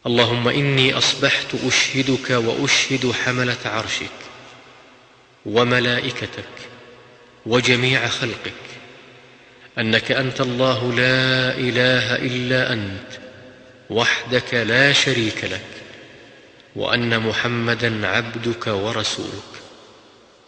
اللهم إني أصبحت أشهدك وأشهد حملة عرشك وملائكتك وجميع خلقك أنك أنت الله لا إله إلا أنت وحدك لا شريك لك، وأن محمدًا عبدك ورسولك.